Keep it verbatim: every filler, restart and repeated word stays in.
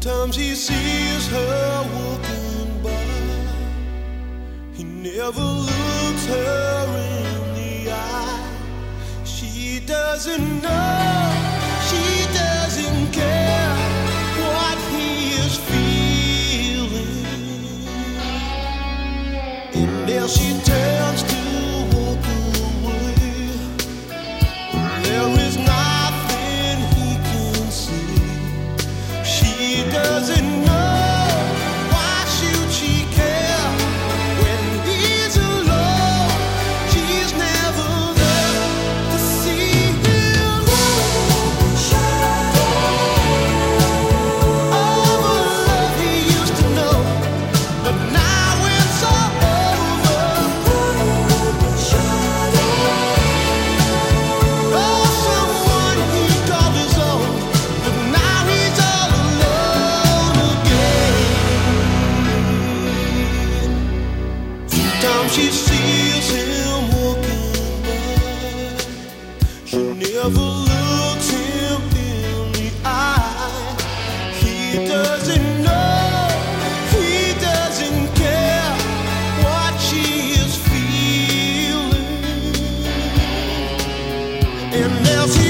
Sometimes he sees her walking by. He never looks her in the eye. She doesn't know, she doesn't care what he is feeling. And as she turns to walk away, there is nothing he can see. She doesn't know, why should she care when he's alone? She's never there to see him. All the love he used to know, but now it's all over. Oh, someone he called his own, but now he's all alone again. Sometimes she sees him walking by. She never looks him in the eye. He doesn't know, he doesn't care what she is feeling. And there's